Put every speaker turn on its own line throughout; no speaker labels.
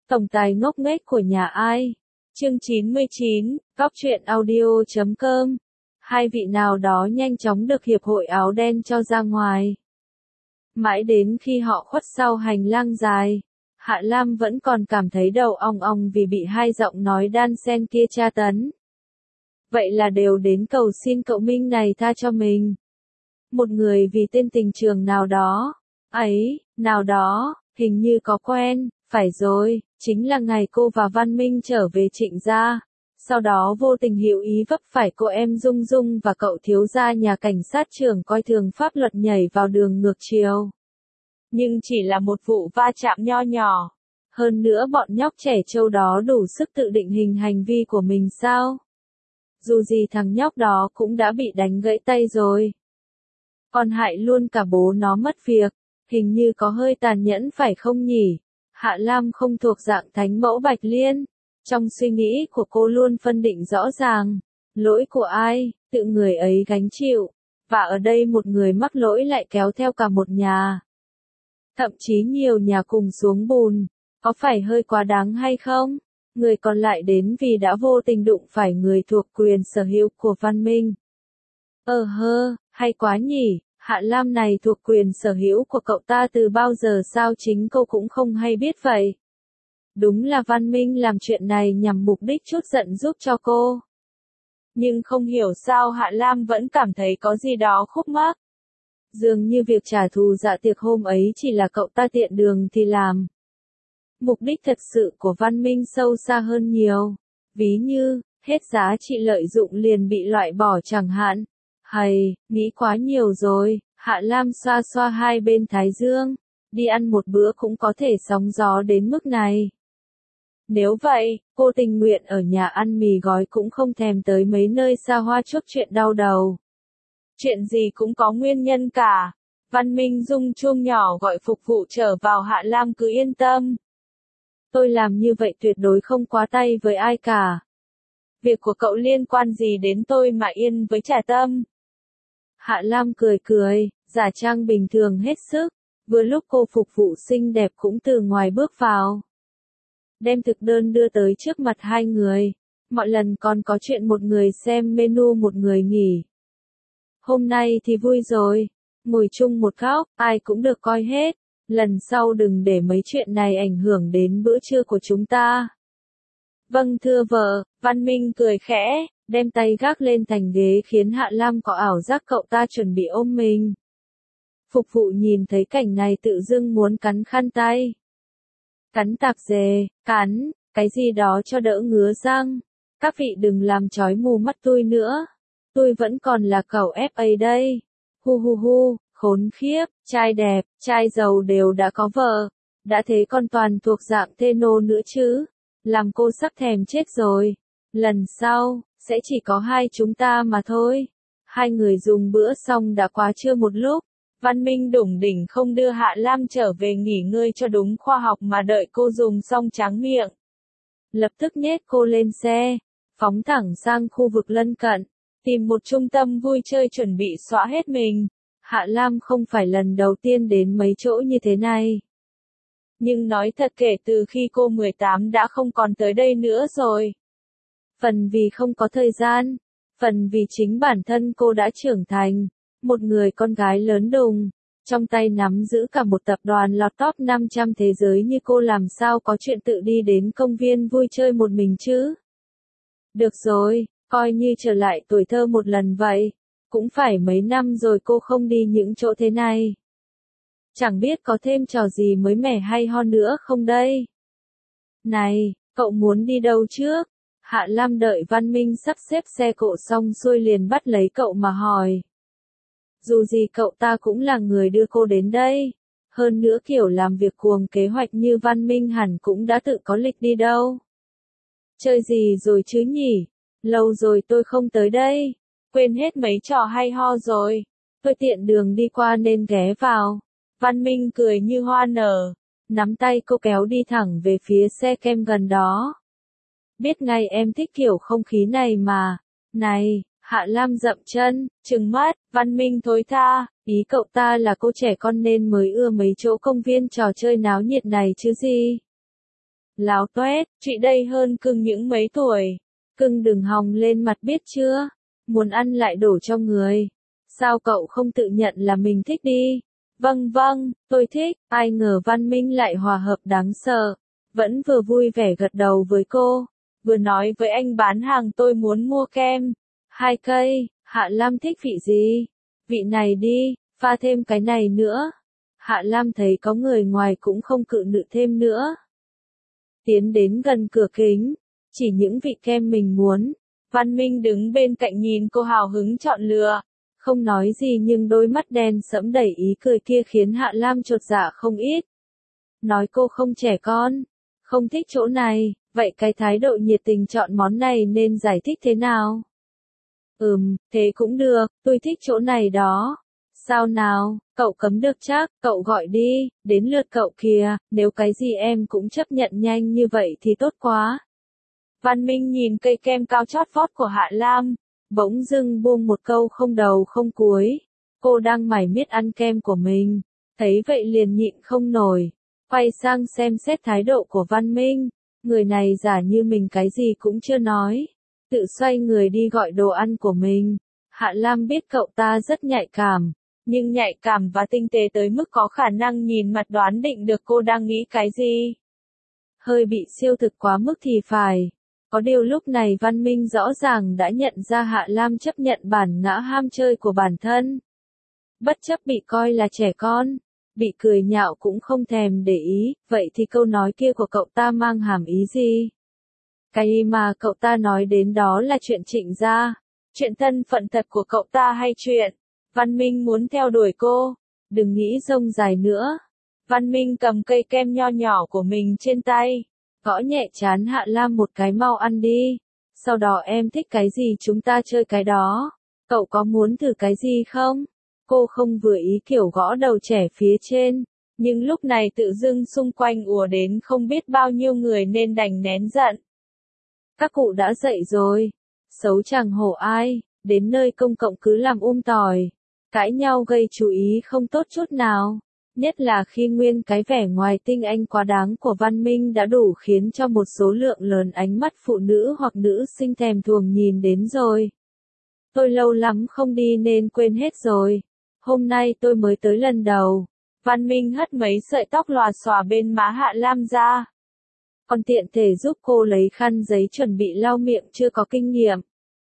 Tổng tài ngốc nghếch của nhà ai? Chương 99, Góc truyện audio.com. Hai vị nào đó nhanh chóng được hiệp hội áo đen cho ra ngoài. Mãi đến khi họ khuất sau hành lang dài, Hạ Lam vẫn còn cảm thấy đầu ong ong vì bị hai giọng nói đan xen kia tra tấn. Vậy là đều đến cầu xin cậu Minh này tha cho mình. Một người vì tên tình trường nào đó, nào đó, hình như có quen, phải rồi, chính là ngày cô và Văn Minh trở về Trịnh gia. Sau đó vô tình hữu ý vấp phải cô em Dung Dung và cậu thiếu gia nhà cảnh sát trưởng coi thường pháp luật nhảy vào đường ngược chiều. Nhưng chỉ là một vụ va chạm nho nhỏ. Hơn nữa bọn nhóc trẻ trâu đó đủ sức tự định hình hành vi của mình sao? Dù gì thằng nhóc đó cũng đã bị đánh gãy tay rồi. Còn hại luôn cả bố nó mất việc, hình như có hơi tàn nhẫn phải không nhỉ? Hạ Lam không thuộc dạng thánh mẫu Bạch Liên. Trong suy nghĩ của cô luôn phân định rõ ràng, lỗi của ai, tự người ấy gánh chịu, và ở đây một người mắc lỗi lại kéo theo cả một nhà. Thậm chí nhiều nhà cùng xuống bùn, có phải hơi quá đáng hay không? Người còn lại đến vì đã vô tình đụng phải người thuộc quyền sở hữu của Văn Minh. Hay quá nhỉ, Hạ Lam này thuộc quyền sở hữu của cậu ta từ bao giờ sao chính cô cũng không hay biết vậy. Đúng là Văn Minh làm chuyện này nhằm mục đích trút giận giúp cho cô. Nhưng không hiểu sao Hạ Lam vẫn cảm thấy có gì đó khúc mắc. Dường như việc trả thù dạ tiệc hôm ấy chỉ là cậu ta tiện đường thì làm. Mục đích thật sự của Văn Minh sâu xa hơn nhiều. Ví như, hết giá trị lợi dụng liền bị loại bỏ chẳng hạn. Nghĩ quá nhiều rồi, Hạ Lam xoa xoa hai bên thái dương. Đi ăn một bữa cũng có thể sóng gió đến mức này. Nếu vậy, cô tình nguyện ở nhà ăn mì gói cũng không thèm tới mấy nơi xa hoa chuốc chuyện đau đầu. Chuyện gì cũng có nguyên nhân cả. Văn Minh rung chuông nhỏ gọi phục vụ trở vào. Hạ Lam cứ yên tâm. Tôi làm như vậy tuyệt đối không quá tay với ai cả. Việc của cậu liên quan gì đến tôi mà yên với Trà Tâm? Hạ Lam cười, giả trang bình thường hết sức. Vừa lúc cô phục vụ xinh đẹp cũng từ ngoài bước vào. Đem thực đơn đưa tới trước mặt hai người. Mọi lần còn có chuyện một người xem menu một người nghỉ. Hôm nay thì vui rồi. Ngồi chung một góc, ai cũng được coi hết. Lần sau đừng để mấy chuyện này ảnh hưởng đến bữa trưa của chúng ta. Vâng thưa vợ, Văn Minh cười khẽ, đem tay gác lên thành ghế khiến Hạ Lam có ảo giác cậu ta chuẩn bị ôm mình. Phục vụ nhìn thấy cảnh này tự dưng muốn cắn khăn tay. Cắn tạp dề, cắn, cái gì đó cho đỡ ngứa răng. Các vị đừng làm chói mù mắt tôi nữa. Tôi vẫn còn là cậu FA đây. Hu, khốn khiếp, trai đẹp, trai giàu đều đã có vợ. Đã thế còn toàn thuộc dạng thê nô nữa chứ. Làm cô sắp thèm chết rồi. Lần sau, sẽ chỉ có hai chúng ta mà thôi. Hai người dùng bữa xong đã quá trưa một lúc. Văn Minh đủng đỉnh không đưa Hạ Lam trở về nghỉ ngơi cho đúng khoa học mà đợi cô dùng xong tráng miệng. Lập tức nhét cô lên xe, phóng thẳng sang khu vực lân cận, tìm một trung tâm vui chơi chuẩn bị xóa hết mình. Hạ Lam không phải lần đầu tiên đến mấy chỗ như thế này. Nhưng nói thật kể từ khi cô 18 đã không còn tới đây nữa rồi. Phần vì không có thời gian, phần vì chính bản thân cô đã trưởng thành. Một người con gái lớn đùng, trong tay nắm giữ cả một tập đoàn lọt top 500 thế giới như cô làm sao có chuyện tự đi đến công viên vui chơi một mình chứ? Được rồi, coi như trở lại tuổi thơ một lần vậy. Cũng phải mấy năm rồi cô không đi những chỗ thế này. Chẳng biết có thêm trò gì mới mẻ hay ho nữa không đây? Này, cậu muốn đi đâu trước? Hạ Lam đợi Văn Minh sắp xếp xe cộ xong xuôi liền bắt lấy cậu mà hỏi. Dù gì cậu ta cũng là người đưa cô đến đây. Hơn nữa kiểu làm việc cuồng kế hoạch như Văn Minh hẳn cũng đã tự có lịch đi đâu. Chơi gì rồi chứ nhỉ? Lâu rồi tôi không tới đây. Quên hết mấy trò hay ho rồi. Tôi tiện đường đi qua nên ghé vào. Văn Minh cười như hoa nở. Nắm tay cô kéo đi thẳng về phía xe kem gần đó. Biết ngay em thích kiểu không khí này mà. Này. Hạ Lam dậm chân, trừng mắt, Văn Minh thối tha, ý cậu ta là cô trẻ con nên mới ưa mấy chỗ công viên trò chơi náo nhiệt này chứ gì. Láo toét, chị đây hơn cưng những mấy tuổi. Cưng đừng hòng lên mặt biết chưa? Muốn ăn lại đổ cho người. Sao cậu không tự nhận là mình thích đi? Vâng vâng, tôi thích. Ai ngờ Văn Minh lại hòa hợp đáng sợ. Vẫn vừa vui vẻ gật đầu với cô, vừa nói với anh bán hàng tôi muốn mua kem. 2 cây, Hạ Lam thích vị gì? Vị này đi, pha thêm cái này nữa. Hạ Lam thấy có người ngoài cũng không cự nữ thêm nữa. Tiến đến gần cửa kính, chỉ những vị kem mình muốn. Văn Minh đứng bên cạnh nhìn cô hào hứng chọn lựa. Không nói gì nhưng đôi mắt đen sẫm đầy ý cười kia khiến Hạ Lam chột dạ không ít. Nói cô không trẻ con, không thích chỗ này, vậy cái thái độ nhiệt tình chọn món này nên giải thích thế nào? Thế cũng được, tôi thích chỗ này đó. Sao nào, cậu cấm được chắc, cậu gọi đi, đến lượt cậu kìa, nếu cái gì em cũng chấp nhận nhanh như vậy thì tốt quá. Văn Minh nhìn cây kem cao chót vót của Hạ Lam, bỗng dưng buông một câu không đầu không cuối. Cô đang mải miết ăn kem của mình, thấy vậy liền nhịn không nổi, quay sang xem xét thái độ của Văn Minh, người này giả như mình cái gì cũng chưa nói, tự xoay người đi gọi đồ ăn của mình. Hạ Lam biết cậu ta rất nhạy cảm, nhưng nhạy cảm và tinh tế tới mức có khả năng nhìn mặt đoán định được cô đang nghĩ cái gì. Hơi bị siêu thực quá mức thì phải. Có điều lúc này Văn Minh rõ ràng đã nhận ra Hạ Lam chấp nhận bản ngã ham chơi của bản thân. Bất chấp bị coi là trẻ con, bị cười nhạo cũng không thèm để ý, vậy thì câu nói kia của cậu ta mang hàm ý gì? Cái mà cậu ta nói đến đó là chuyện Trịnh gia, chuyện thân phận thật của cậu ta hay chuyện Văn Minh muốn theo đuổi cô? Đừng nghĩ rông dài nữa. Văn Minh cầm cây kem nho nhỏ của mình trên tay, gõ nhẹ trán Hạ Lam một cái, mau ăn đi. Sau đó em thích cái gì chúng ta chơi cái đó. Cậu có muốn thử cái gì không? Cô không vừa ý kiểu gõ đầu trẻ phía trên, nhưng lúc này tự dưng xung quanh ùa đến không biết bao nhiêu người nên đành nén giận. Các cụ đã dậy rồi, xấu chẳng hổ ai, đến nơi công cộng cứ làm tỏi, cãi nhau gây chú ý không tốt chút nào. Nhất là khi nguyên cái vẻ ngoài tinh anh quá đáng của Văn Minh đã đủ khiến cho một số lượng lớn ánh mắt phụ nữ hoặc nữ sinh thèm thuồng nhìn đến rồi. Tôi lâu lắm không đi nên quên hết rồi. Hôm nay tôi mới tới lần đầu. Văn Minh hất mấy sợi tóc lòa xòa bên má Hạ Lam ra. Còn tiện thể giúp cô lấy khăn giấy chuẩn bị lau miệng chưa có kinh nghiệm.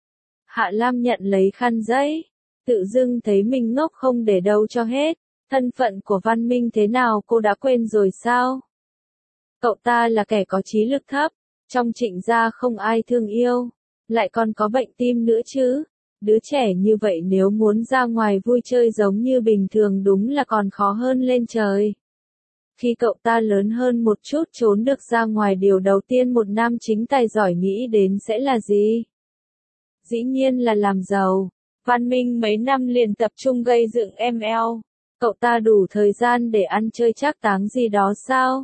Hạ Lam nhận lấy khăn giấy, tự dưng thấy mình ngốc không để đâu cho hết. Thân phận của Văn Minh thế nào cô đã quên rồi sao? Cậu ta là kẻ có trí lực thấp, trong Trịnh gia không ai thương yêu, lại còn có bệnh tim nữa chứ. Đứa trẻ như vậy nếu muốn ra ngoài vui chơi giống như bình thường đúng là còn khó hơn lên trời. Khi cậu ta lớn hơn một chút trốn được ra ngoài, điều đầu tiên một nam chính tài giỏi nghĩ đến sẽ là gì? Dĩ nhiên là làm giàu. Văn Minh mấy năm liền tập trung gây dựng ML. Cậu ta đủ thời gian để ăn chơi trác táng gì đó sao?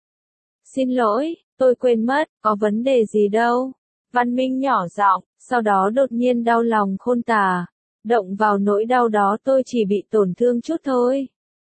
Xin lỗi, tôi quên mất, có vấn đề gì đâu. Văn Minh nhỏ giọng, sau đó đột nhiên đau lòng khôn tả. Động vào nỗi đau đó tôi chỉ bị tổn thương chút thôi.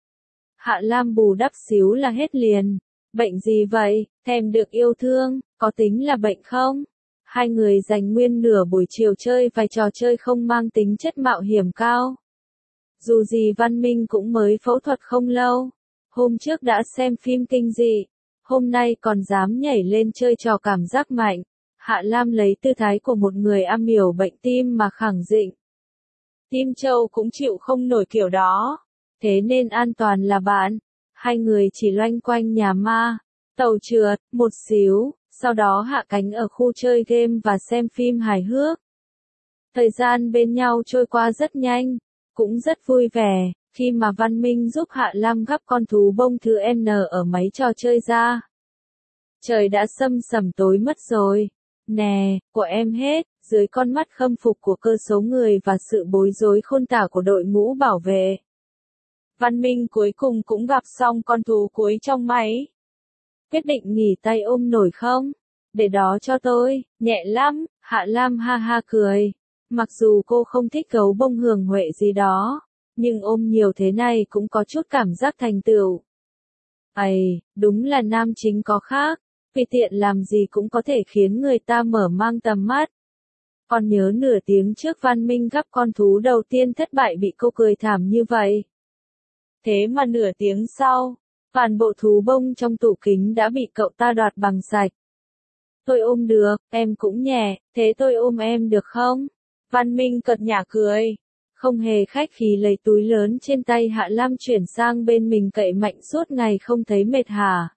Hạ Lam bù đắp xíu là hết liền. Bệnh gì vậy, thèm được yêu thương, có tính là bệnh không? Hai người dành nguyên nửa buổi chiều chơi vài trò chơi không mang tính chất mạo hiểm cao. Dù gì Văn Minh cũng mới phẫu thuật không lâu. Hôm trước đã xem phim kinh dị, hôm nay còn dám nhảy lên chơi trò cảm giác mạnh. Hạ Lam lấy tư thái của một người am hiểu bệnh tim mà khẳng định. Tim Châu cũng chịu không nổi kiểu đó. Thế nên an toàn là bạn. Hai người chỉ loanh quanh nhà ma, tàu trượt, một xíu, sau đó hạ cánh ở khu chơi game và xem phim hài hước. Thời gian bên nhau trôi qua rất nhanh, cũng rất vui vẻ, khi mà Văn Minh giúp Hạ Lam gắp con thú bông thứ N ở máy trò chơi ra. Trời đã sầm sầm tối mất rồi. Nè, của em hết, dưới con mắt khâm phục của cơ số người và sự bối rối khôn tả của đội ngũ bảo vệ. Văn Minh cuối cùng cũng gặp xong con thú cuối trong máy. Quyết định nghỉ tay ôm nổi không? Để đó cho tôi, nhẹ lắm, Hạ Lam ha ha cười. Mặc dù cô không thích gấu bông hường huệ gì đó, nhưng ôm nhiều thế này cũng có chút cảm giác thành tựu. Đúng là nam chính có khác. Tùy tiện làm gì cũng có thể khiến người ta mở mang tầm mắt. Còn nhớ nửa tiếng trước Văn Minh gắp con thú đầu tiên thất bại bị cô cười thảm như vậy. Thế mà nửa tiếng sau, toàn bộ thú bông trong tủ kính đã bị cậu ta đoạt bằng sạch. Tôi ôm được, em cũng nhẹ, thế tôi ôm em được không? Văn Minh cợt nhả cười. Không hề khách khí lấy túi lớn trên tay Hạ Lam chuyển sang bên mình cậy mạnh suốt ngày không thấy mệt hả?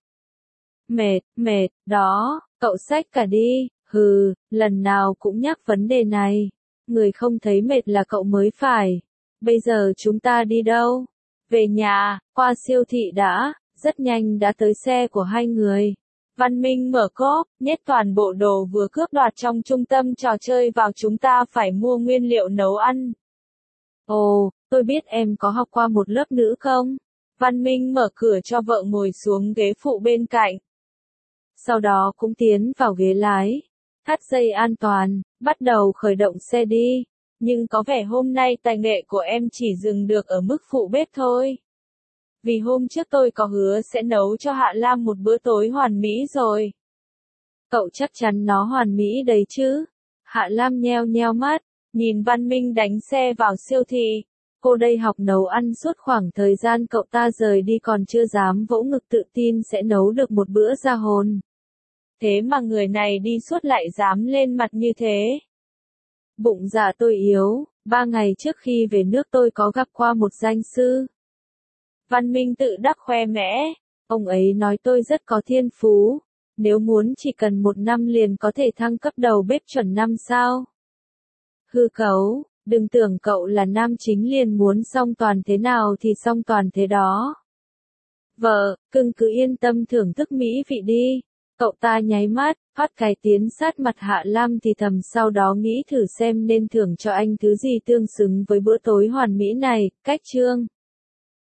Mệt, đó, cậu xách cả đi, hừ, lần nào cũng nhắc vấn đề này. Người không thấy mệt là cậu mới phải. Bây giờ chúng ta đi đâu? Về nhà, qua siêu thị đã, rất nhanh đã tới xe của hai người. Văn Minh mở cốp, nhét toàn bộ đồ vừa cướp đoạt trong trung tâm trò chơi vào, chúng ta phải mua nguyên liệu nấu ăn. Ồ, tôi biết em có học qua một lớp nữ không? Văn Minh mở cửa cho vợ ngồi xuống ghế phụ bên cạnh. Sau đó cũng tiến vào ghế lái, thắt dây an toàn, bắt đầu khởi động xe đi. Nhưng có vẻ hôm nay tài nghệ của em chỉ dừng được ở mức phụ bếp thôi. Vì hôm trước tôi có hứa sẽ nấu cho Hạ Lam một bữa tối hoàn mỹ rồi. Cậu chắc chắn nó hoàn mỹ đấy chứ? Hạ Lam nheo nheo mắt, nhìn Văn Minh đánh xe vào siêu thị. Cô đây học nấu ăn suốt khoảng thời gian cậu ta rời đi còn chưa dám vỗ ngực tự tin sẽ nấu được một bữa ra hồn. Thế mà người này đi suốt lại dám lên mặt như thế. Bụng dạ tôi yếu, 3 ngày trước khi về nước tôi có gặp qua một danh sư. Văn Minh tự đắc khoe mẽ, ông ấy nói tôi rất có thiên phú, nếu muốn chỉ cần 1 năm liền có thể thăng cấp đầu bếp chuẩn 5 sao. Hư cấu, đừng tưởng cậu là nam chính liền muốn song toàn thế nào thì song toàn thế đó. Vợ, cưng cứ yên tâm thưởng thức mỹ vị đi. Cậu ta nháy mắt, phát cái tiến sát mặt Hạ Lam thì thầm, sau đó nghĩ thử xem nên thưởng cho anh thứ gì tương xứng với bữa tối hoàn mỹ này. Cách chương